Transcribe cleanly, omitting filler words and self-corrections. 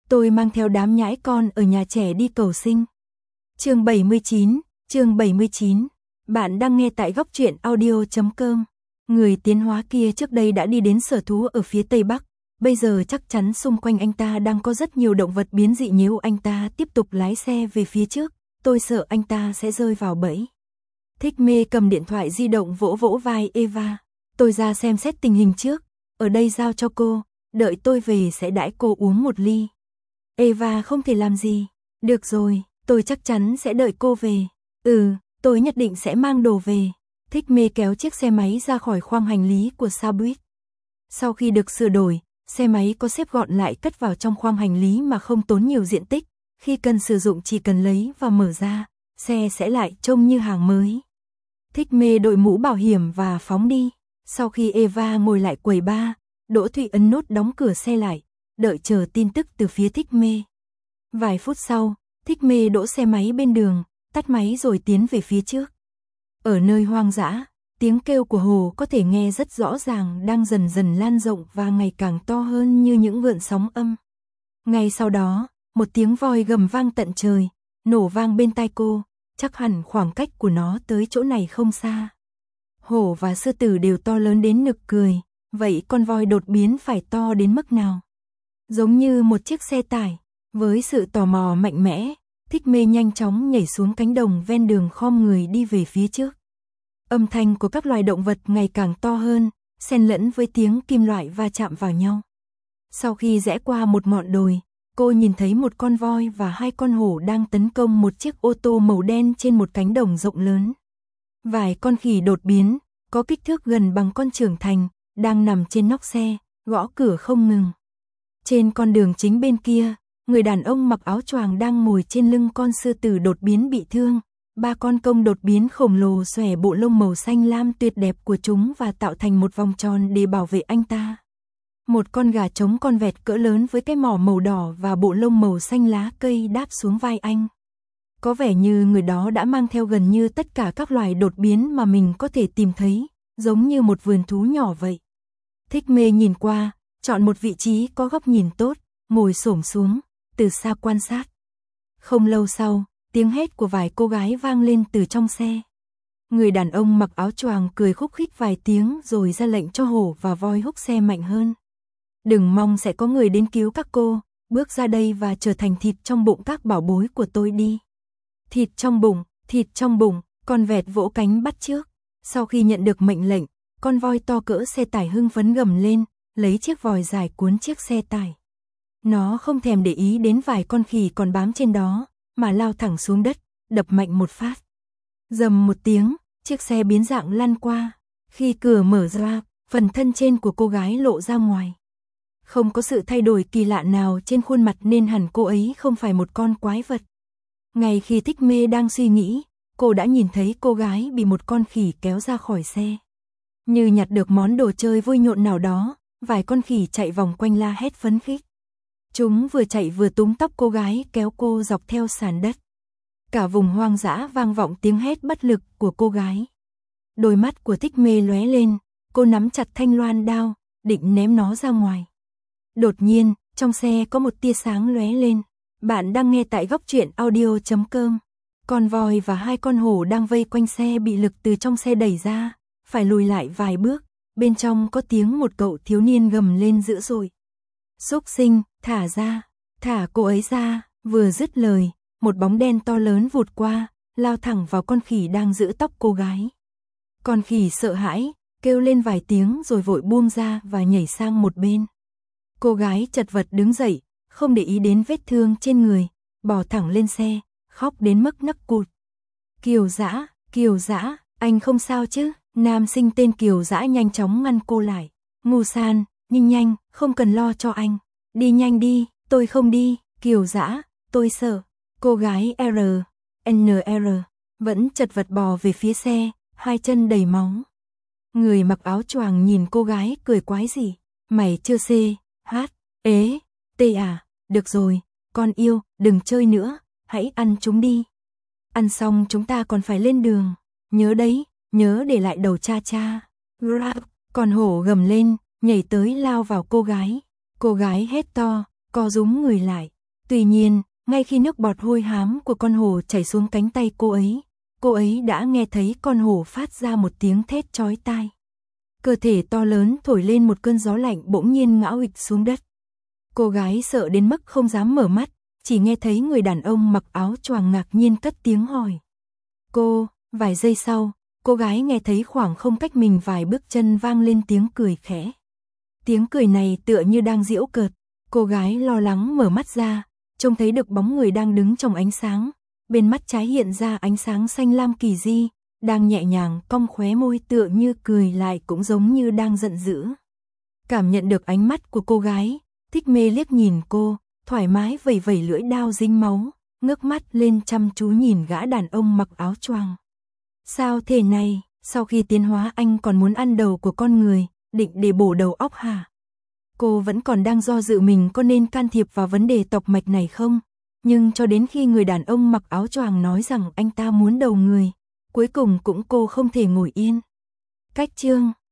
Tôi mang theo đám nhãi con ở nhà trẻ đi cầu sinh. Chương 79. Bạn đang nghe tại góc truyện audio.com. Người tiến hóa kia trước đây đã đi đến sở thú ở phía Tây Bắc. Bây giờ chắc chắn xung quanh anh ta đang có rất nhiều động vật biến dị, nếu anh ta tiếp tục lái xe về phía trước, tôi sợ anh ta sẽ rơi vào bẫy. Thích Mê cầm điện thoại di động vỗ vỗ vai Eva. Tôi ra xem xét tình hình trước, ở đây giao cho cô, đợi tôi về sẽ đãi cô uống một ly. Eva không thể làm gì. Được rồi, tôi chắc chắn sẽ đợi cô về. Tôi nhất định sẽ mang đồ về. Thích Mê kéo chiếc xe máy ra khỏi khoang hành lý của xe buýt. Sau khi được sửa đổi, xe máy có xếp gọn lại cất vào trong khoang hành lý mà không tốn nhiều diện tích. Khi cần sử dụng chỉ cần lấy và mở ra, xe sẽ lại trông như hàng mới. Thích Mê đội mũ bảo hiểm và phóng đi. Sau khi Eva ngồi lại quầy bar, Đỗ Thụy ấn nút đóng cửa xe lại, đợi chờ tin tức từ phía Thích Mê. Vài phút sau, Thích Mê đỗ xe máy bên đường, tắt máy rồi tiến về phía trước. Ở nơi hoang dã, tiếng kêu của hồ có thể nghe rất rõ ràng, đang dần dần lan rộng và ngày càng to hơn như những gợn sóng âm. Ngay sau đó, một tiếng voi gầm vang tận trời, nổ vang bên tai cô, chắc hẳn khoảng cách của nó tới chỗ này không xa. Hổ và sư tử đều to lớn đến nực cười, vậy con voi đột biến phải to đến mức nào? Giống như một chiếc xe tải. Với sự tò mò mạnh mẽ, Thích Mê nhanh chóng nhảy xuống cánh đồng ven đường, khom người đi về phía trước. Âm thanh của các loài động vật ngày càng to hơn, xen lẫn với tiếng kim loại va chạm vào nhau. Sau khi rẽ qua một ngọn đồi, cô nhìn thấy một con voi và hai con hổ đang tấn công một chiếc ô tô màu đen trên một cánh đồng rộng lớn. Vài con khỉ đột biến, có kích thước gần bằng con trưởng thành, đang nằm trên nóc xe, gõ cửa không ngừng. Trên con đường chính bên kia, người đàn ông mặc áo choàng đang ngồi trên lưng con sư tử đột biến bị thương. Ba con công đột biến khổng lồ xòe bộ lông màu xanh lam tuyệt đẹp của chúng và tạo thành một vòng tròn để bảo vệ anh ta. Một con gà trống con vẹt cỡ lớn với cái mỏ màu đỏ và bộ lông màu xanh lá cây đáp xuống vai anh. Có vẻ như người đó đã mang theo gần như tất cả các loài đột biến mà mình có thể tìm thấy, giống như một vườn thú nhỏ vậy. Thích Mê nhìn qua, chọn một vị trí có góc nhìn tốt, ngồi xổm xuống, từ xa quan sát. Không lâu sau, tiếng hét của vài cô gái vang lên từ trong xe. Người đàn ông mặc áo choàng cười khúc khích vài tiếng rồi ra lệnh cho hổ và voi húc xe mạnh hơn. Đừng mong sẽ có người đến cứu các cô, bước ra đây và trở thành thịt trong bụng các bảo bối của tôi đi. Thịt trong bụng, con vẹt vỗ cánh bắt chước. Sau khi nhận được mệnh lệnh, con voi to cỡ xe tải hưng phấn gầm lên, lấy chiếc vòi dài cuốn chiếc xe tải. Nó không thèm để ý đến vài con khỉ còn bám trên đó, mà lao thẳng xuống đất, đập mạnh một phát. Rầm một tiếng, chiếc xe biến dạng lăn qua. Khi cửa mở ra, phần thân trên của cô gái lộ ra ngoài. Không có sự thay đổi kỳ lạ nào trên khuôn mặt nên hẳn cô ấy không phải một con quái vật. Ngay khi Thích Mê đang suy nghĩ, cô đã nhìn thấy cô gái bị một con khỉ kéo ra khỏi xe. Như nhặt được món đồ chơi vui nhộn nào đó, vài con khỉ chạy vòng quanh la hét phấn khích. Chúng vừa chạy vừa túm tóc cô gái kéo cô dọc theo sàn đất. Cả vùng hoang dã vang vọng tiếng hét bất lực của cô gái. Đôi mắt của Thích Mê lóe lên, cô nắm chặt thanh loan đao, định ném nó ra ngoài. Đột nhiên, trong xe có một tia sáng lóe lên. Bạn đang nghe tại góc truyện audio.com. Con voi và hai con hổ đang vây quanh xe bị lực từ trong xe đẩy ra, phải lùi lại vài bước. Bên trong có tiếng một cậu thiếu niên gầm lên dữ dội. Xúc sinh, thả ra, thả cô ấy ra. Vừa dứt lời, một bóng đen to lớn vụt qua, lao thẳng vào con khỉ đang giữ tóc cô gái. Con khỉ sợ hãi, kêu lên vài tiếng rồi vội buông ra và nhảy sang một bên. Cô gái chật vật đứng dậy, không để ý đến vết thương trên người, bò thẳng lên xe, khóc đến mức nấc cụt. Kiều Dã, anh không sao chứ? Nam sinh tên Kiều Dã nhanh chóng ngăn cô lại. Ngu san, nhanh, không cần lo cho anh. Đi nhanh đi, tôi không đi. Kiều Dã, tôi sợ. Cô gái NR vẫn chật vật bò về phía xe, hai chân đầy máu. Người mặc áo choàng nhìn cô gái cười quái gì. Mày chưa CHT à? Được rồi, con yêu, đừng chơi nữa, hãy ăn chúng đi. Ăn xong chúng ta còn phải lên đường. Nhớ đấy, nhớ để lại đầu cha. Con hổ gầm lên, nhảy tới lao vào cô gái. Cô gái hét to, co rúm người lại. Tuy nhiên, ngay khi nước bọt hôi hám của con hổ chảy xuống cánh tay cô ấy đã nghe thấy con hổ phát ra một tiếng thét chói tai. Cơ thể to lớn thổi lên một cơn gió lạnh bỗng nhiên ngã huỵch xuống đất. Cô gái sợ đến mức không dám mở mắt, chỉ nghe thấy người đàn ông mặc áo choàng ngạc nhiên cất tiếng hỏi. Vài giây sau, cô gái nghe thấy khoảng không cách mình vài bước chân vang lên tiếng cười khẽ. Tiếng cười này tựa như đang giễu cợt, cô gái lo lắng mở mắt ra, trông thấy được bóng người đang đứng trong ánh sáng, bên mắt trái hiện ra ánh sáng xanh lam kỳ dị, đang nhẹ nhàng cong khóe môi tựa như cười lại cũng giống như đang giận dữ. Cảm nhận được ánh mắt của cô gái, Thích Mê liếc nhìn cô, thoải mái vẩy vẩy lưỡi dao dính máu, ngước mắt lên chăm chú nhìn gã đàn ông mặc áo choàng. Sao thế này, sau khi tiến hóa anh còn muốn ăn đầu của con người, định để bổ đầu óc hả? Cô vẫn còn đang do dự mình có nên can thiệp vào vấn đề tộc mạch này không? Nhưng cho đến khi người đàn ông mặc áo choàng nói rằng anh ta muốn đầu người, cuối cùng cũng cô không thể ngồi yên. Cách chương